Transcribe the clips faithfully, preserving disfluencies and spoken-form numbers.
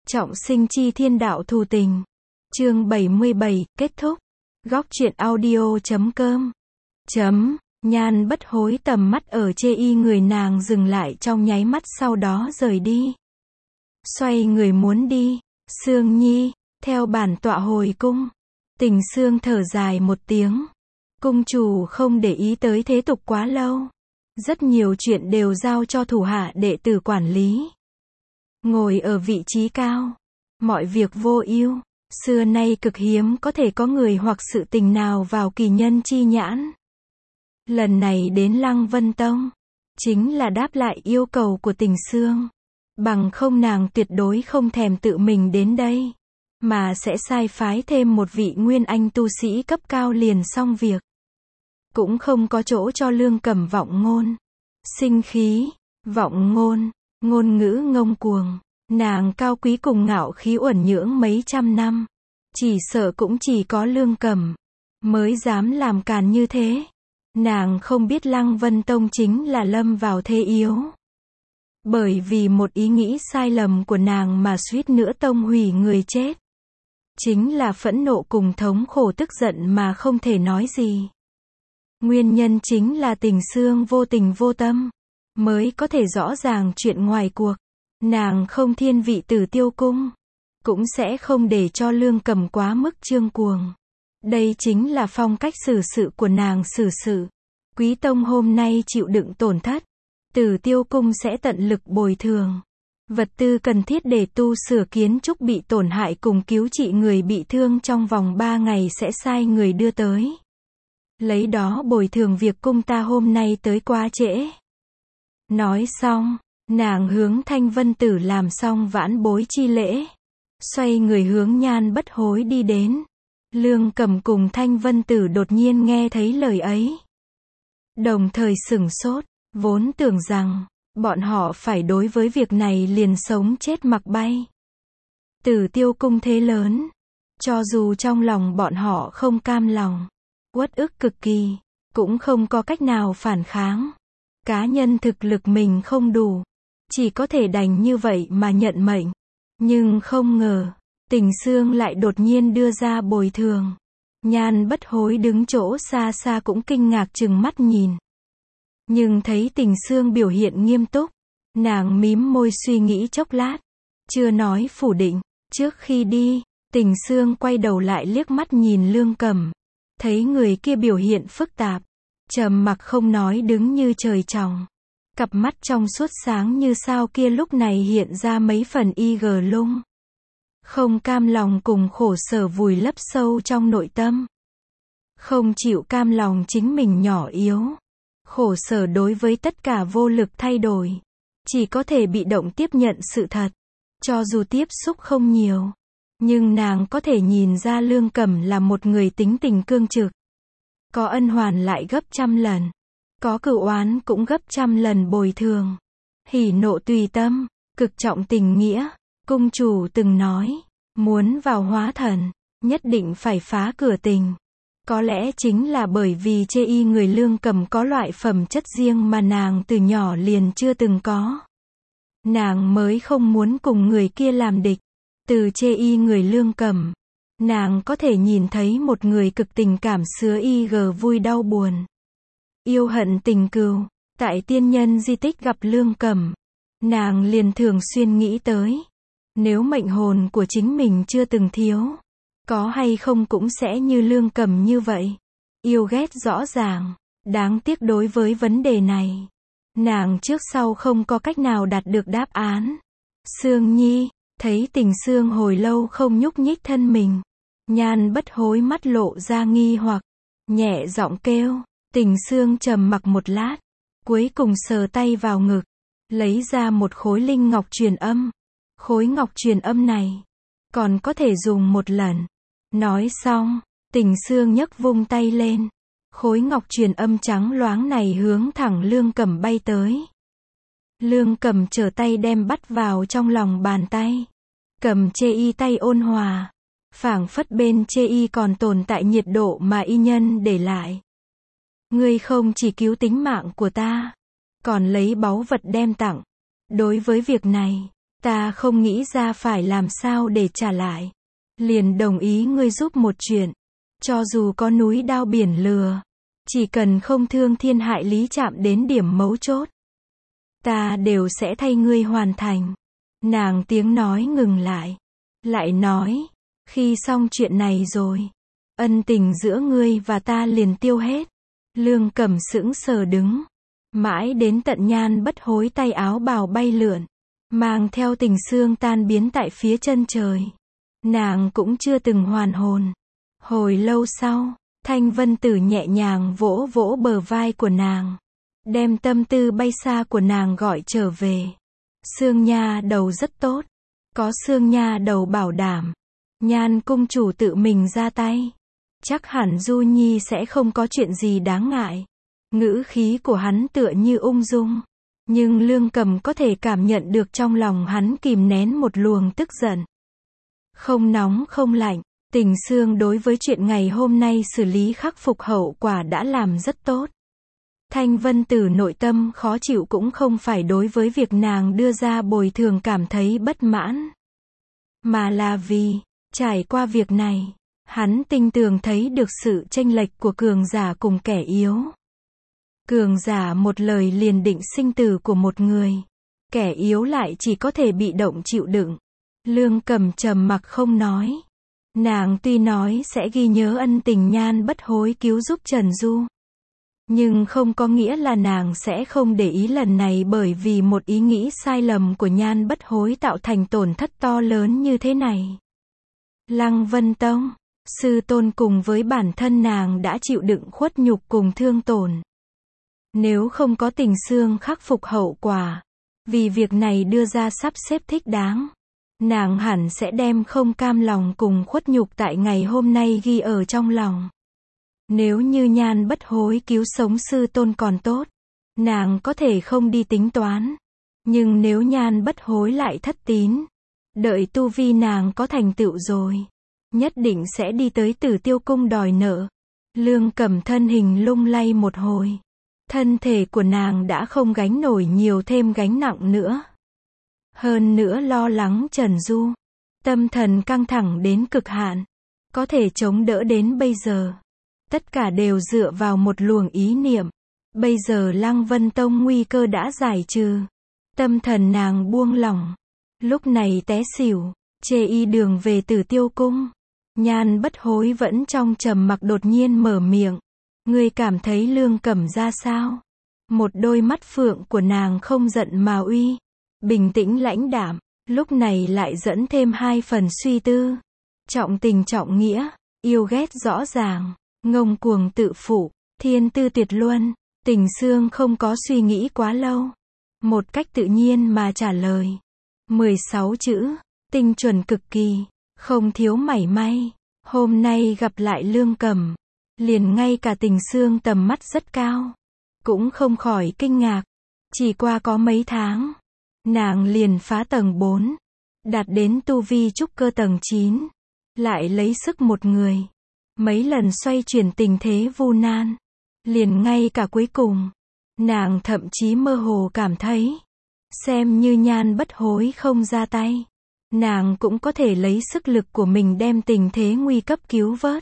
Trọng sinh chi thiên đạo thù tình. Chương bảy mươi bảy, kết thúc. Góc truyện audio chấm com. Chấm, Nhan bất hối tầm mắt ở chê y người nàng dừng lại trong nháy mắt sau đó rời đi. Xoay người muốn đi, Sương Nhi, theo bản tọa hồi cung. Tình Sương thở dài một tiếng. Cung chủ không để ý tới thế tục quá lâu. Rất nhiều chuyện đều giao cho thủ hạ đệ tử quản lý. Ngồi ở vị trí cao, mọi việc vô ưu, xưa nay cực hiếm có thể có người hoặc sự tình nào vào kỳ nhân chi nhãn. Lần này đến Lăng Vân Tông, chính là đáp lại yêu cầu của Tình Sương. Bằng không nàng tuyệt đối không thèm tự mình đến đây, mà sẽ sai phái thêm một vị nguyên anh tu sĩ cấp cao liền xong việc. Cũng không có chỗ cho Lương Cẩm vọng ngôn, sinh khí, vọng ngôn, ngôn ngữ ngông cuồng. Nàng cao quý cùng ngạo khí uẩn nhưỡng mấy trăm năm, chỉ sợ cũng chỉ có Lương Cẩm mới dám làm càn như thế. Nàng không biết Lăng Vân Tông chính là lâm vào thế yếu. Bởi vì một ý nghĩ sai lầm của nàng mà suýt nữa tông hủy người chết. Chính là phẫn nộ cùng thống khổ tức giận mà không thể nói gì. Nguyên nhân chính là Tình Sương vô tình vô tâm, mới có thể rõ ràng chuyện ngoài cuộc. Nàng không thiên vị Tử Tiêu Cung, cũng sẽ không để cho Lương Cẩm quá mức trương cuồng. Đây chính là phong cách xử sự của nàng xử sự. Quý tông hôm nay chịu đựng tổn thất, Tử Tiêu Cung sẽ tận lực bồi thường. Vật tư cần thiết để tu sửa kiến trúc bị tổn hại cùng cứu trị người bị thương trong vòng ba ngày sẽ sai người đưa tới. Lấy đó bồi thường việc cung ta hôm nay tới quá trễ. Nói xong, nàng hướng Thanh Vân Tử làm xong vãn bối chi lễ, xoay người hướng Nhan bất hối đi đến. Lương Cẩm cùng Thanh Vân Tử đột nhiên nghe thấy lời ấy, đồng thời sửng sốt, vốn tưởng rằng bọn họ phải đối với việc này liền sống chết mặc bay. Tử Tiêu Cung thế lớn, cho dù trong lòng bọn họ không cam lòng, uất ức cực kỳ, cũng không có cách nào phản kháng. Cá nhân thực lực mình không đủ, chỉ có thể đành như vậy mà nhận mệnh. Nhưng không ngờ, Tình Sương lại đột nhiên đưa ra bồi thường. Nhan bất hối đứng chỗ xa xa cũng kinh ngạc trừng mắt nhìn. Nhưng thấy Tình Sương biểu hiện nghiêm túc, nàng mím môi suy nghĩ chốc lát, chưa nói phủ định. Trước khi đi, Tình Sương quay đầu lại liếc mắt nhìn Lương Cẩm, thấy người kia biểu hiện phức tạp, trầm mặc không nói đứng như trời trồng. Cặp mắt trong suốt sáng như sao kia lúc này hiện ra mấy phần y gờ lung. Không cam lòng cùng khổ sở vùi lấp sâu trong nội tâm. Không chịu cam lòng chính mình nhỏ yếu. Khổ sở đối với tất cả vô lực thay đổi. Chỉ có thể bị động tiếp nhận sự thật. Cho dù tiếp xúc không nhiều, nhưng nàng có thể nhìn ra Lương Cẩm là một người tính tình cương trực. Có ân hoàn lại gấp trăm lần. Có cửu oán cũng gấp trăm lần bồi thường. Hỉ nộ tùy tâm, cực trọng tình nghĩa. Cung chủ từng nói, muốn vào hóa thần, nhất định phải phá cửa tình. Có lẽ chính là bởi vì chê y người Lương Cẩm có loại phẩm chất riêng mà nàng từ nhỏ liền chưa từng có. Nàng mới không muốn cùng người kia làm địch. Từ chê y người Lương Cẩm, nàng có thể nhìn thấy một người cực tình cảm xứa y gờ vui đau buồn. Yêu hận tình cừu. Tại tiên nhân di tích gặp Lương Cẩm, nàng liền thường xuyên nghĩ tới, nếu mệnh hồn của chính mình chưa từng thiếu, có hay không cũng sẽ như Lương Cẩm như vậy. Yêu ghét rõ ràng, đáng tiếc đối với vấn đề này, nàng trước sau không có cách nào đạt được đáp án. Sương Nhi, thấy Tình Sương hồi lâu không nhúc nhích thân mình, Nhan bất hối mắt lộ ra nghi hoặc, nhẹ giọng kêu. Tình Sương trầm mặc một lát, cuối cùng sờ tay vào ngực, lấy ra một khối linh ngọc truyền âm. Khối ngọc truyền âm này, còn có thể dùng một lần. Nói xong, Tình Sương nhấc vung tay lên. Khối ngọc truyền âm trắng loáng này hướng thẳng Lương Cẩm bay tới. Lương Cẩm trở tay đem bắt vào trong lòng bàn tay. Cầm chê y tay ôn hòa, phảng phất bên chê y còn tồn tại nhiệt độ mà y nhân để lại. Ngươi không chỉ cứu tính mạng của ta, còn lấy báu vật đem tặng. Đối với việc này, Ta không nghĩ ra phải làm sao để trả lại. Liền đồng ý ngươi giúp một chuyện. Cho dù có núi đao biển lừa. Chỉ cần không thương thiên hại lý chạm đến điểm mấu chốt. Ta đều sẽ thay ngươi hoàn thành. Nàng tiếng nói ngừng lại. Lại nói. Khi xong chuyện này rồi. Ân tình giữa ngươi và ta liền tiêu hết. Lương Cẩm sững sờ đứng. Mãi đến tận Nhan Bất Hối tay áo bào bay lượn. Mang theo tình xương tan biến tại phía chân trời. Nàng cũng chưa từng hoàn hồn. Hồi lâu sau, Thanh Vân Tử nhẹ nhàng vỗ vỗ bờ vai của nàng. Đem tâm tư bay xa của nàng gọi trở về. Xương nha đầu rất tốt. Có xương nha đầu bảo đảm. Nhan cung chủ tự mình ra tay. Chắc hẳn Du Nhi sẽ không có chuyện gì đáng ngại. Ngữ khí của hắn tựa như ung dung. Nhưng Lương Cầm có thể cảm nhận được trong lòng hắn kìm nén một luồng tức giận. Không nóng không lạnh. Tình xương đối với chuyện ngày hôm nay xử lý khắc phục hậu quả đã làm rất tốt. Thanh Vân Tử nội tâm khó chịu cũng không phải đối với việc nàng đưa ra bồi thường cảm thấy bất mãn. Mà là vì, trải qua việc này, hắn tinh tường thấy được sự chênh lệch của cường giả cùng kẻ yếu. Cường giả một lời liền định sinh tử của một người. Kẻ yếu lại chỉ có thể bị động chịu đựng. Lương Cầm trầm mặc không nói. Nàng tuy nói sẽ ghi nhớ ân tình Nhan Bất Hối cứu giúp Trần Du. Nhưng không có nghĩa là nàng sẽ không để ý lần này bởi vì một ý nghĩ sai lầm của Nhan Bất Hối tạo thành tổn thất to lớn như thế này. Lăng Vân Tông, sư tôn cùng với bản thân nàng đã chịu đựng khuất nhục cùng thương tổn. Nếu không có tình xương khắc phục hậu quả, vì việc này đưa ra sắp xếp thích đáng, nàng hẳn sẽ đem không cam lòng cùng khuất nhục tại ngày hôm nay ghi ở trong lòng. Nếu như Nhan Bất Hối cứu sống sư tôn còn tốt, nàng có thể không đi tính toán. Nhưng nếu Nhan Bất Hối lại thất tín, đợi tu vi nàng có thành tựu rồi, nhất định sẽ đi tới Tử Tiêu Cung đòi nợ. Lương Cầm thân hình lung lay một hồi. Thân thể của nàng đã không gánh nổi nhiều thêm gánh nặng nữa. Hơn nữa lo lắng Trần Du. Tâm thần căng thẳng đến cực hạn. Có thể chống đỡ đến bây giờ. Tất cả đều dựa vào một luồng ý niệm. Bây giờ Lăng Vân Tông nguy cơ đã giải trừ. Tâm thần nàng buông lỏng. Lúc này té xỉu. Chê y đường về Tử Tiêu Cung. Nhan Bất Hối vẫn trong trầm mặc đột nhiên mở miệng. Ngươi cảm thấy Lương Cẩm ra sao? Một đôi mắt phượng của nàng không giận mà uy. Bình tĩnh lãnh đạm. Lúc này lại dẫn thêm hai phần suy tư. Trọng tình trọng nghĩa. Yêu ghét rõ ràng. Ngông cuồng tự phụ. Thiên tư tuyệt luân. Tình xương không có suy nghĩ quá lâu. Một cách tự nhiên mà trả lời. mười sáu chữ. Tinh chuẩn cực kỳ. Không thiếu mảy may. Hôm nay gặp lại Lương Cẩm. Liền ngay cả tình xương tầm mắt rất cao. Cũng không khỏi kinh ngạc. Chỉ qua có mấy tháng. Nàng liền phá tầng bốn. Đạt đến tu vi trúc cơ tầng chín. Lại lấy sức một người. Mấy lần xoay chuyển tình thế vu nan. Liền ngay cả cuối cùng. Nàng thậm chí mơ hồ cảm thấy. Xem như Nhan Bất Hối không ra tay. Nàng cũng có thể lấy sức lực của mình đem tình thế nguy cấp cứu vớt.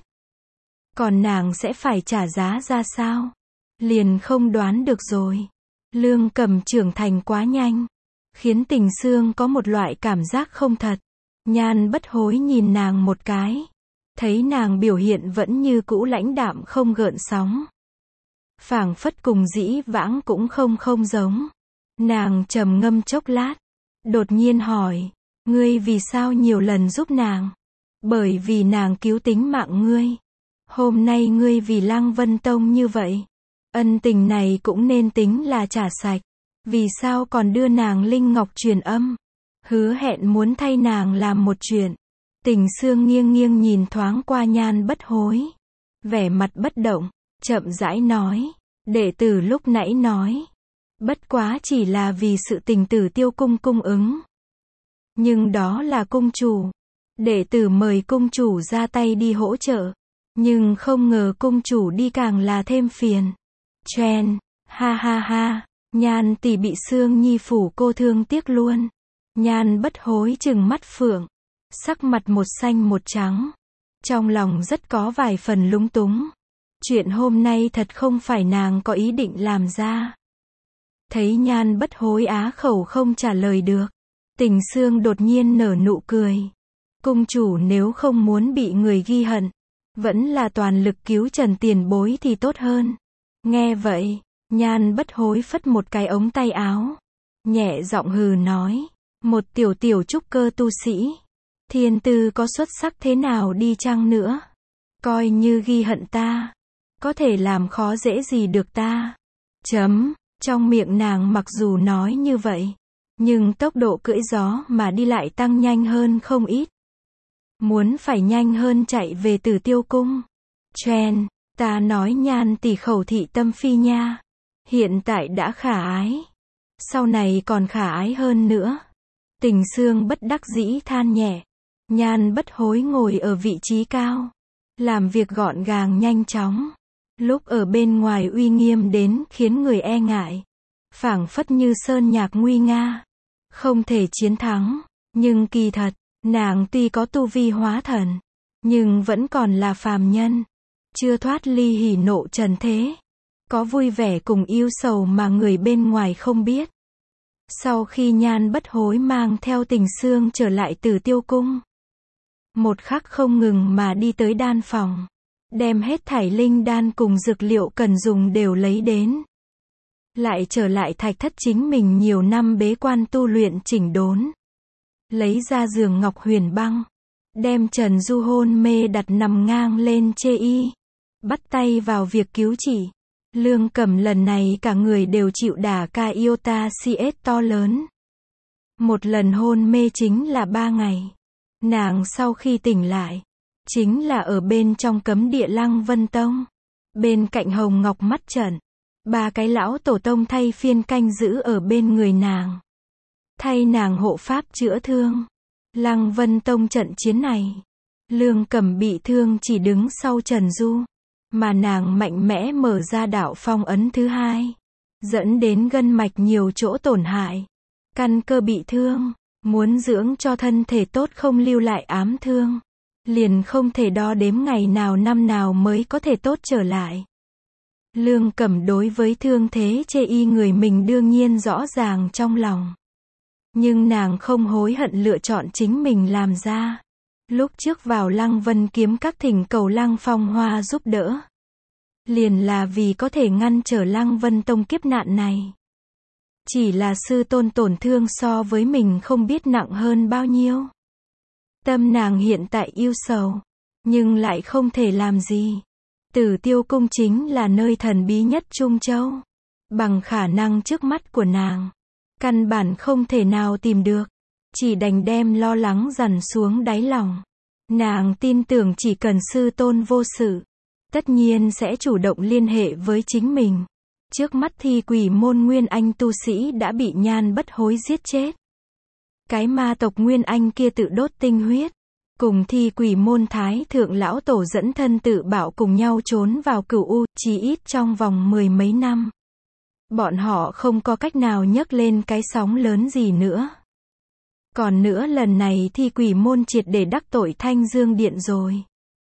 Còn nàng sẽ phải trả giá ra sao? Liền không đoán được rồi. Lương Cầm trưởng thành quá nhanh. Khiến tình xương có một loại cảm giác không thật. Nhan Bất Hối nhìn nàng một cái. Thấy nàng biểu hiện vẫn như cũ lãnh đạm không gợn sóng. Phảng phất cùng dĩ vãng cũng không không giống. Nàng trầm ngâm chốc lát. Đột nhiên hỏi. Ngươi vì sao nhiều lần giúp nàng? Bởi vì nàng cứu tính mạng ngươi. Hôm nay ngươi vì Lăng Vân Tông như vậy. Ân tình này cũng nên tính là trả sạch. Vì sao còn đưa nàng linh ngọc truyền âm? Hứa hẹn muốn thay nàng làm một chuyện. Tình xương nghiêng nghiêng nhìn thoáng qua Nhan Bất Hối. Vẻ mặt bất động. Chậm rãi nói. Đệ tử lúc nãy nói. Bất quá chỉ là vì sự tình Tử Tiêu Cung cung ứng. Nhưng đó là cung chủ. Đệ tử mời cung chủ ra tay đi hỗ trợ. Nhưng không ngờ cung chủ đi càng là thêm phiền. Chen, ha ha ha, Nhan tỷ bị Sương Nhi phủ cô thương tiếc luôn. Nhan bất hối trừng mắt phượng, sắc mặt một xanh một trắng. Trong lòng rất có vài phần lúng túng. Chuyện hôm nay thật không phải nàng có ý định làm ra. Thấy Nhan bất hối á khẩu không trả lời được. Tình Sương đột nhiên nở nụ cười. Cung chủ nếu không muốn bị người ghi hận, vẫn là toàn lực cứu Trần tiền bối thì tốt hơn. Nghe vậy, Nhan bất hối phất một cái ống tay áo. Nhẹ giọng hừ nói. Một tiểu tiểu trúc cơ tu sĩ. Thiên tư có xuất sắc thế nào đi chăng nữa. Coi như ghi hận ta. Có thể làm khó dễ gì được ta. Chấm. Trong miệng nàng mặc dù nói như vậy. Nhưng tốc độ cưỡi gió mà đi lại tăng nhanh hơn không ít. Muốn phải nhanh hơn chạy về Tử Tiêu cung. Chen, ta nói Nhan tỷ khẩu thị tâm phi nha. Hiện tại đã khả ái. Sau này còn khả ái hơn nữa. Tình Sương bất đắc dĩ than nhẹ. Nhan bất hối ngồi ở vị trí cao. Làm việc gọn gàng nhanh chóng. Lúc ở bên ngoài uy nghiêm đến khiến người e ngại. Phảng phất như sơn nhạc nguy nga. Không thể chiến thắng. Nhưng kỳ thật, nàng tuy có tu vi hóa thần. Nhưng vẫn còn là phàm nhân. Chưa thoát ly hỉ nộ trần thế. Có vui vẻ cùng yêu sầu mà người bên ngoài không biết. Sau khi Nhan bất hối mang theo Tình Sương trở lại Tử Tiêu cung. Một khắc không ngừng mà đi tới đan phòng. Đem hết thảy linh đan cùng dược liệu cần dùng đều lấy đến. Lại trở lại thạch thất chính mình nhiều năm bế quan tu luyện chỉnh đốn. Lấy ra giường ngọc huyền băng. Đem Trần Du hôn mê đặt nằm ngang lên chê y. Bắt tay vào việc cứu trị. Lương Cẩm lần này cả người đều chịu đả ca iota cs to lớn. Một lần hôn mê chính là ba ngày. Nàng sau khi tỉnh lại, chính là ở bên trong cấm địa Lăng Vân Tông. Bên cạnh Hồng Ngọc mắt trận. Ba cái lão tổ tông thay phiên canh giữ ở bên người nàng. Thay nàng hộ pháp chữa thương. Lăng Vân Tông trận chiến này. Lương Cẩm bị thương chỉ đứng sau Trần Du. Mà nàng mạnh mẽ mở ra đạo phong ấn thứ hai. Dẫn đến gân mạch nhiều chỗ tổn hại. Căn cơ bị thương. Muốn dưỡng cho thân thể tốt không lưu lại ám thương. Liền không thể đo đếm ngày nào năm nào mới có thể tốt trở lại. Lương Cẩm đối với thương thế chê y người mình đương nhiên rõ ràng trong lòng. Nhưng nàng không hối hận lựa chọn chính mình làm ra. Lúc trước vào Lăng Vân kiếm các thỉnh cầu Lăng Phong Hoa giúp đỡ. Liền là vì có thể ngăn trở Lăng Vân Tông kiếp nạn này. Chỉ là sư tôn tổn thương so với mình không biết nặng hơn bao nhiêu. Tâm nàng hiện tại yêu sầu. Nhưng lại không thể làm gì. Tử Tiêu cung chính là nơi thần bí nhất Trung Châu. Bằng khả năng trước mắt của nàng. Căn bản không thể nào tìm được. Chỉ đành đem lo lắng dằn xuống đáy lòng. Nàng tin tưởng chỉ cần sư tôn vô sự. Tất nhiên sẽ chủ động liên hệ với chính mình. Trước mắt Thi Quỷ môn Nguyên Anh tu sĩ đã bị Nhan bất hối giết chết. Cái ma tộc Nguyên Anh kia tự đốt tinh huyết. Cùng Thi Quỷ môn Thái thượng lão tổ dẫn thân tự bảo cùng nhau trốn vào Cửu U, chỉ ít trong vòng mười mấy năm. Bọn họ không có cách nào nhấc lên cái sóng lớn gì nữa. Còn nữa lần này Thi Quỷ môn triệt để đắc tội Thanh Dương Điện rồi.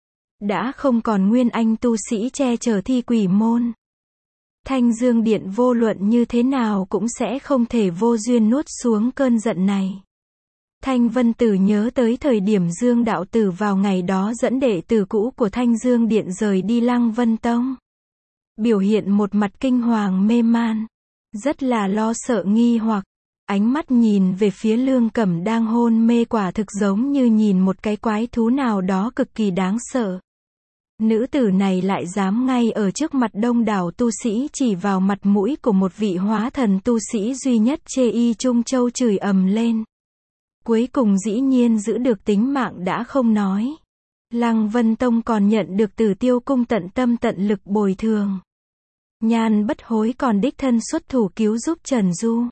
Đã không còn Nguyên Anh tu sĩ che chở Thi Quỷ môn. Thanh Dương Điện vô luận như thế nào cũng sẽ không thể vô duyên nuốt xuống cơn giận này. Thanh Vân Tử nhớ tới thời điểm Dương đạo tử vào ngày đó dẫn đệ tử cũ của Thanh Dương Điện rời đi Lăng Vân Tông. Biểu hiện một mặt kinh hoàng mê man. Rất là lo sợ nghi hoặc. Ánh mắt nhìn về phía Lương Cẩm đang hôn mê quả thực giống như nhìn một cái quái thú nào đó cực kỳ đáng sợ. Nữ tử này lại dám ngay ở trước mặt đông đảo tu sĩ chỉ vào mặt mũi của một vị hóa thần tu sĩ duy nhất chê y Trung Châu chửi ầm lên. Cuối cùng dĩ nhiên giữ được tính mạng đã không nói. Lăng Vân Tông còn nhận được Tử Tiêu cung tận tâm tận lực bồi thường. Nhan bất hối còn đích thân xuất thủ cứu giúp Trần Du.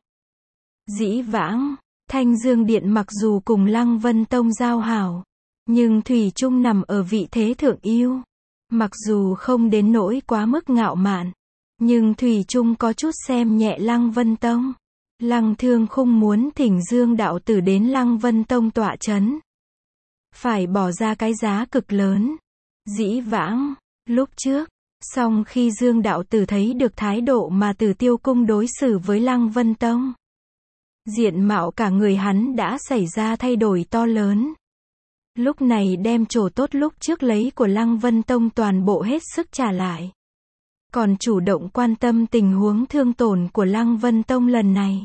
Dĩ vãng, Thanh Dương Điện mặc dù cùng Lăng Vân Tông giao hảo, nhưng thủy chung nằm ở vị thế thượng yêu. Mặc dù không đến nỗi quá mức ngạo mạn, nhưng thủy chung có chút xem nhẹ Lăng Vân Tông. Lăng Thương Khung muốn thỉnh Dương đạo tử đến Lăng Vân Tông tọa chấn. Phải bỏ ra cái giá cực lớn. Dĩ vãng, lúc trước, song khi Dương đạo tử thấy được thái độ mà Tử Tiêu Cung đối xử với Lăng Vân Tông, diện mạo cả người hắn đã xảy ra thay đổi to lớn. Lúc này đem chỗ tốt lúc trước lấy của Lăng Vân Tông toàn bộ hết sức trả lại. Còn chủ động quan tâm tình huống thương tổn của Lăng Vân Tông lần này.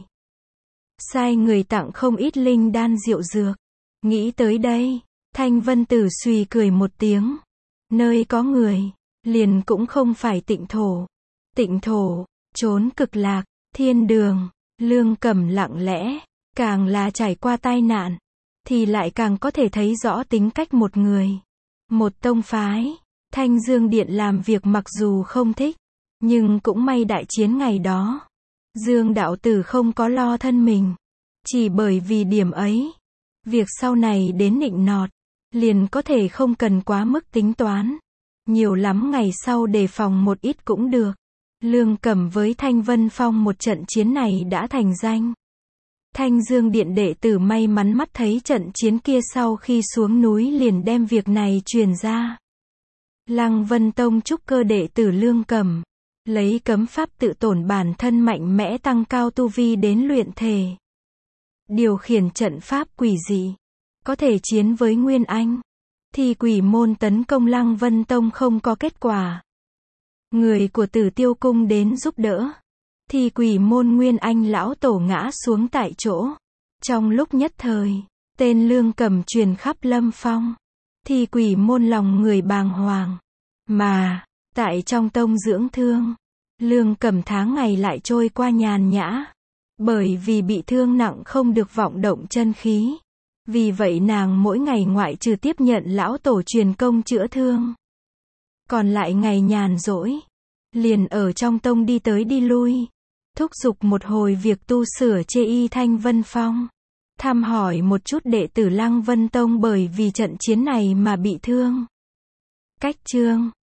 Sai người tặng không ít linh đan diệu dược. Nghĩ tới đây, Thanh Vân Tử suy cười một tiếng. Nơi có người, liền cũng không phải Tịnh Thổ. Tịnh Thổ, trốn cực lạc, thiên đường, Lương Cẩm lặng lẽ, càng là trải qua tai nạn, thì lại càng có thể thấy rõ tính cách một người. Một tông phái, Thanh Dương Điện làm việc mặc dù không thích, nhưng cũng may đại chiến ngày đó. Dương đạo tử không có lo thân mình. Chỉ bởi vì điểm ấy, việc sau này đến nịnh nọt, liền có thể không cần quá mức tính toán. Nhiều lắm ngày sau đề phòng một ít cũng được. Lương Cẩm với Thanh Vân Phong một trận chiến này đã thành danh. Thanh Dương Điện đệ tử may mắn mắt thấy trận chiến kia sau khi xuống núi liền đem việc này truyền ra. Lăng Vân Tông trúc cơ đệ tử Lương Cẩm, lấy cấm pháp tự tổn bản thân mạnh mẽ tăng cao tu vi đến luyện thể. Điều khiển trận pháp quỷ dị, có thể chiến với Nguyên Anh. Thì quỷ môn tấn công Lăng Vân Tông không có kết quả. Người của Tử Tiêu Cung đến giúp đỡ. Thì quỷ môn Nguyên Anh lão tổ ngã xuống tại chỗ. Trong lúc nhất thời, tên Lương Cẩm truyền khắp Lâm Phong. Thì quỷ môn lòng người bàng hoàng. Mà, tại trong tông dưỡng thương, Lương Cẩm tháng ngày lại trôi qua nhàn nhã. Bởi vì bị thương nặng không được vọng động chân khí. Vì vậy nàng mỗi ngày ngoại trừ tiếp nhận lão tổ truyền công chữa thương. Còn lại ngày nhàn rỗi, liền ở trong tông đi tới đi lui. Thúc giục một hồi việc tu sửa chê y Thanh Vân Phong. Thăm hỏi một chút đệ tử Lăng Vân Tông bởi vì trận chiến này mà bị thương. Cách chương